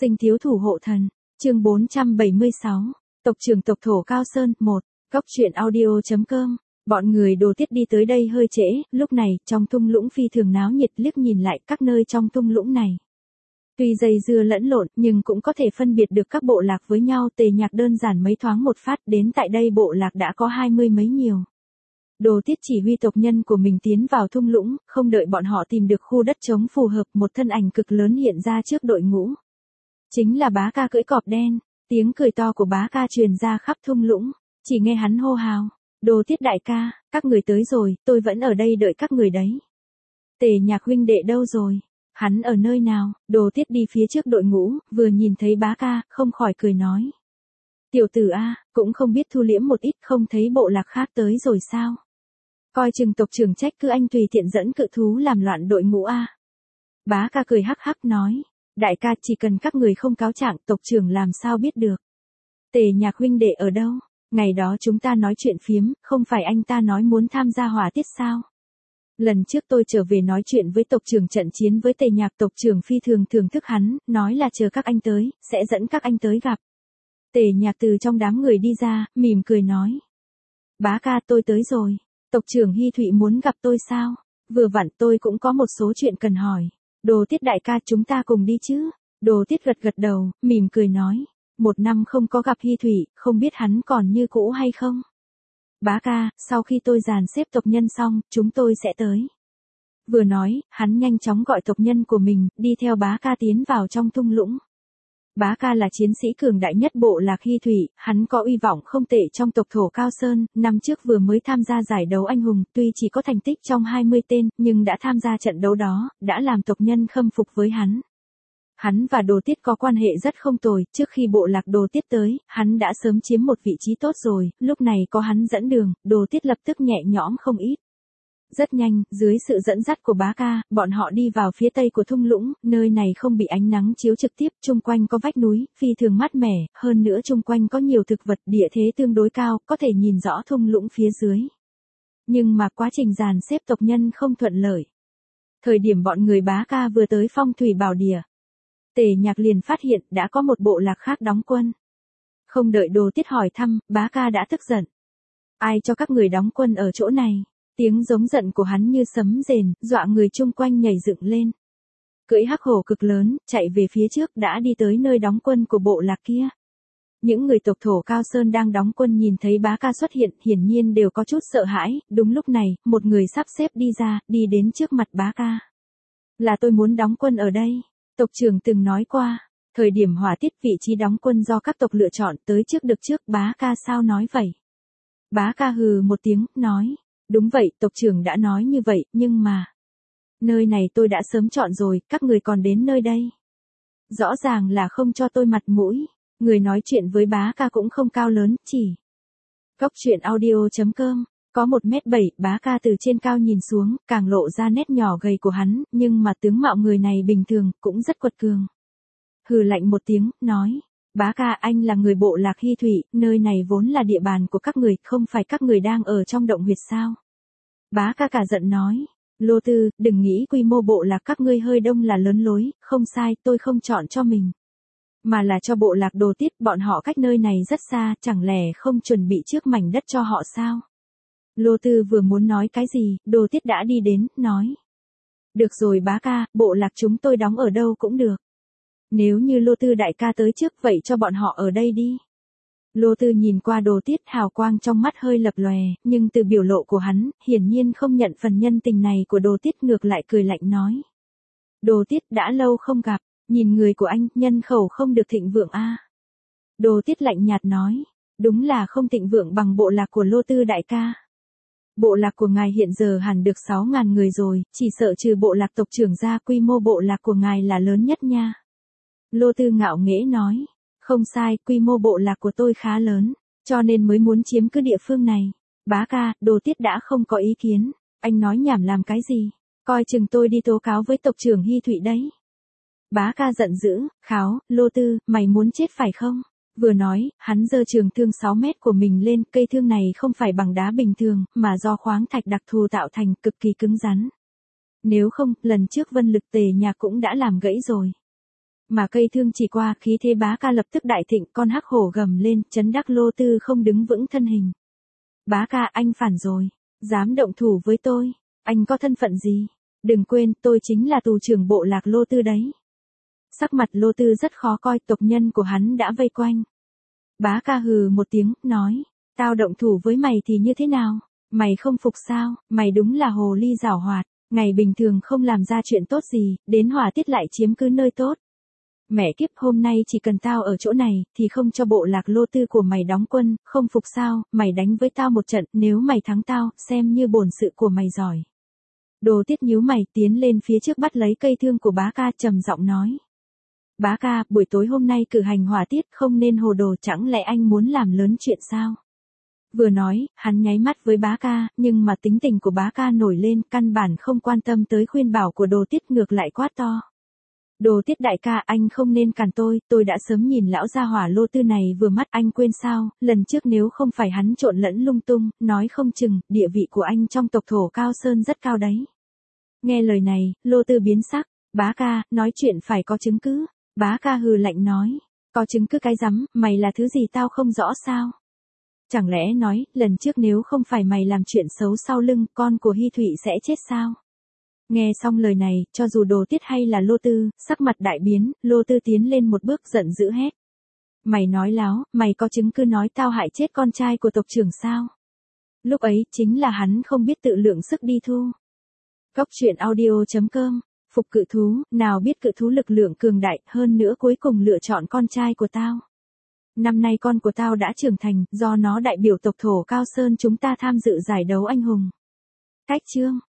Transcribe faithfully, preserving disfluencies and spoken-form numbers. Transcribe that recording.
Sinh thiếu thủ hộ thần, chương bốn trăm bảy mươi sáu, tộc trưởng tộc thổ Cao Sơn, một, góc truyện audio.com. Bọn người Đồ Tiết đi tới đây hơi trễ, lúc này, trong thung lũng phi thường náo nhiệt, liếc nhìn lại các nơi trong thung lũng này. Tuy dây dưa lẫn lộn, nhưng cũng có thể phân biệt được các bộ lạc với nhau. Tề Nhạc đơn giản mấy thoáng một phát, đến tại đây bộ lạc đã có hai mươi mấy nhiều. Đồ Tiết chỉ huy tộc nhân của mình tiến vào thung lũng, không đợi bọn họ tìm được khu đất trống phù hợp, một thân ảnh cực lớn hiện ra trước đội ngũ. Chính là Bá Ca cưỡi cọp đen, tiếng cười to của Bá Ca truyền ra khắp thung lũng, chỉ nghe hắn hô hào, Đồ Tiết đại ca, các người tới rồi, tôi vẫn ở đây đợi các người đấy. Tề Nhạc huynh đệ đâu rồi? Hắn ở nơi nào? Đồ Tiết đi phía trước đội ngũ, vừa nhìn thấy Bá Ca, không khỏi cười nói. Tiểu tử a, cũng không biết thu liễm một ít, không thấy bộ lạc khác tới rồi sao? Coi chừng tộc trưởng trách cứ anh tùy tiện dẫn cự thú làm loạn đội ngũ a. Bá Ca cười hắc hắc nói, đại ca chỉ cần các người không cáo trạng, tộc trưởng làm sao biết được. Tề Nhạc huynh đệ ở đâu? Ngày đó chúng ta nói chuyện phiếm, không phải anh ta nói muốn tham gia hỏa tiết sao? Lần trước tôi trở về nói chuyện với tộc trưởng trận chiến với Tề Nhạc, tộc trưởng phi thường thưởng thức hắn, nói là chờ các anh tới, sẽ dẫn các anh tới gặp. Tề Nhạc từ trong đám người đi ra, mỉm cười nói. Bá ca, tôi tới rồi. Tộc trưởng Hy Thụy muốn gặp tôi sao? Vừa vặn tôi cũng có một số chuyện cần hỏi. Đồ Tiết đại ca, chúng ta cùng đi chứ? Đồ Tiết gật gật đầu, mỉm cười nói. Một năm không có gặp Hy Thụy, không biết hắn còn như cũ hay không? Bá ca, sau khi tôi dàn xếp tộc nhân xong, chúng tôi sẽ tới. Vừa nói, hắn nhanh chóng gọi tộc nhân của mình, đi theo Bá Ca tiến vào trong thung lũng. Bá Ca là chiến sĩ cường đại nhất bộ lạc Hy Thụy, hắn có uy vọng không tệ trong tộc thổ Cao Sơn, năm trước vừa mới tham gia giải đấu anh hùng, tuy chỉ có thành tích trong hai mươi tên, nhưng đã tham gia trận đấu đó, đã làm tộc nhân khâm phục với hắn. Hắn và Đồ Tiết có quan hệ rất không tồi, trước khi bộ lạc Đồ Tiết tới, hắn đã sớm chiếm một vị trí tốt rồi, lúc này có hắn dẫn đường, Đồ Tiết lập tức nhẹ nhõm không ít. Rất nhanh, dưới sự dẫn dắt của Bá Ca, bọn họ đi vào phía tây của thung lũng, nơi này không bị ánh nắng chiếu trực tiếp, chung quanh có vách núi, phi thường mát mẻ, hơn nữa chung quanh có nhiều thực vật, địa thế tương đối cao, có thể nhìn rõ thung lũng phía dưới. Nhưng mà quá trình dàn xếp tộc nhân không thuận lợi. Thời điểm bọn người Bá Ca vừa tới Phong Thủy Bảo Địa, Tề Nhạc liền phát hiện đã có một bộ lạc khác đóng quân. Không đợi Đồ Tiết hỏi thăm, Bá Ca đã tức giận. Ai cho các người đóng quân ở chỗ này? Tiếng giống giận của hắn như sấm rền, dọa người chung quanh nhảy dựng lên. Cưỡi hắc hổ cực lớn, chạy về phía trước đã đi tới nơi đóng quân của bộ lạc kia. Những người tộc thổ Cao Sơn đang đóng quân nhìn thấy Bá Ca xuất hiện, hiển nhiên đều có chút sợ hãi, đúng lúc này, một người sắp xếp đi ra, đi đến trước mặt Bá Ca. Là tôi muốn đóng quân ở đây. Tộc trưởng từng nói qua, thời điểm hỏa tiết vị trí đóng quân do các tộc lựa chọn, tới trước được trước. Bá Ca sao nói vậy? Bá Ca hừ một tiếng, nói, đúng vậy, tộc trưởng đã nói như vậy, nhưng mà, nơi này tôi đã sớm chọn rồi, các người còn đến nơi đây. Rõ ràng là không cho tôi mặt mũi, người nói chuyện với Bá Ca cũng không cao lớn, chỉ. Góc truyện audio.com. Có một mét bảy, Bá Ca từ trên cao nhìn xuống, càng lộ ra nét nhỏ gầy của hắn, nhưng mà tướng mạo người này bình thường, cũng rất quật cường. Hừ lạnh một tiếng, nói, Bá Ca, anh là người bộ lạc Hy Thụy, nơi này vốn là địa bàn của các người, không phải các người đang ở trong động huyệt sao? Bá Ca cả giận nói, Lô Tư, đừng nghĩ quy mô bộ lạc các ngươi hơi đông là lớn lối, không sai, tôi không chọn cho mình. Mà là cho bộ lạc Đồ Tiết, bọn họ cách nơi này rất xa, chẳng lẽ không chuẩn bị trước mảnh đất cho họ sao? Lô Tư vừa muốn nói cái gì, Đồ Tiết đã đi đến, nói. Được rồi Bá Ca, bộ lạc chúng tôi đóng ở đâu cũng được. Nếu như Lô Tư đại ca tới trước, vậy cho bọn họ ở đây đi. Lô Tư nhìn qua Đồ Tiết, hào quang trong mắt hơi lập lòe, nhưng từ biểu lộ của hắn, hiển nhiên không nhận phần nhân tình này của Đồ Tiết, ngược lại cười lạnh nói. Đồ Tiết, đã lâu không gặp, nhìn người của anh, nhân khẩu không được thịnh vượng a. Đồ Tiết lạnh nhạt nói, đúng là không thịnh vượng bằng bộ lạc của Lô Tư đại ca. Bộ lạc của ngài hiện giờ hẳn được sáu ngàn người rồi, chỉ sợ trừ bộ lạc tộc trưởng ra, quy mô bộ lạc của ngài là lớn nhất nha. Lô Tư ngạo nghễ nói, không sai, quy mô bộ lạc của tôi khá lớn, cho nên mới muốn chiếm cứ địa phương này. Bá Ca, Đồ Tiết đã không có ý kiến, anh nói nhảm làm cái gì, coi chừng tôi đi tố cáo với tộc trưởng Hy Thụy đấy. Bá Ca giận dữ, kháo, Lô Tư, mày muốn chết phải không? Vừa nói, hắn giơ trường thương sáu mét của mình lên, cây thương này không phải bằng đá bình thường, mà do khoáng thạch đặc thù tạo thành, cực kỳ cứng rắn. Nếu không, lần trước Vân Lực Tề Nhạc cũng đã làm gãy rồi. Mà cây thương chỉ qua, khí thế Bá Ca lập tức đại thịnh, con hắc hổ gầm lên, chấn đắc Lô Tư không đứng vững thân hình. Bá Ca, anh phản rồi, dám động thủ với tôi, anh có thân phận gì? Đừng quên, tôi chính là tù trưởng bộ lạc Lô Tư đấy. Sắc mặt Lô Tư rất khó coi, tộc nhân của hắn đã vây quanh. Bá Ca hừ một tiếng, nói, tao động thủ với mày thì như thế nào? Mày không phục sao? Mày đúng là hồ ly giảo hoạt, ngày bình thường không làm ra chuyện tốt gì, đến hỏa tiết lại chiếm cứ nơi tốt. Mẹ kiếp, hôm nay chỉ cần tao ở chỗ này, thì không cho bộ lạc Lô Tư của mày đóng quân, không phục sao? Mày đánh với tao một trận, nếu mày thắng tao, xem như bổn sự của mày giỏi. Đồ Tiết nhíu mày, tiến lên phía trước bắt lấy cây thương của Bá Ca, trầm giọng nói. Bá Ca, buổi tối hôm nay cử hành hỏa tiết, không nên hồ đồ, chẳng lẽ anh muốn làm lớn chuyện sao? Vừa nói, hắn nháy mắt với Bá Ca, nhưng mà tính tình của Bá Ca nổi lên, căn bản không quan tâm tới khuyên bảo của Đồ Tiết, ngược lại quát to. Đồ Tiết đại ca, anh không nên cản tôi, tôi đã sớm nhìn lão gia hỏa Lô Tư này vừa mắt, anh quên sao, lần trước nếu không phải hắn trộn lẫn lung tung, nói không chừng, địa vị của anh trong tộc thổ Cao Sơn rất cao đấy. Nghe lời này, Lô Tư biến sắc. Bá Ca, nói chuyện phải có chứng cứ. Bá Ca hừ lạnh nói, có chứng cứ cái rắm, mày là thứ gì tao không rõ sao? Chẳng lẽ nói, lần trước nếu không phải mày làm chuyện xấu sau lưng, con của Hy Thụy sẽ chết sao? Nghe xong lời này, cho dù Đồ Tiết hay là Lô Tư, sắc mặt đại biến, Lô Tư tiến lên một bước giận dữ hét. Mày nói láo, mày có chứng cứ nói tao hại chết con trai của tộc trưởng sao? Lúc ấy, chính là hắn không biết tự lượng sức đi thu. Góc truyện audio chấm com, phục cự thú, nào biết cự thú lực lượng cường đại, hơn nữa cuối cùng lựa chọn con trai của tao. Năm nay con của tao đã trưởng thành, do nó đại biểu tộc thổ Cao Sơn chúng ta tham dự giải đấu anh hùng. Cách chương.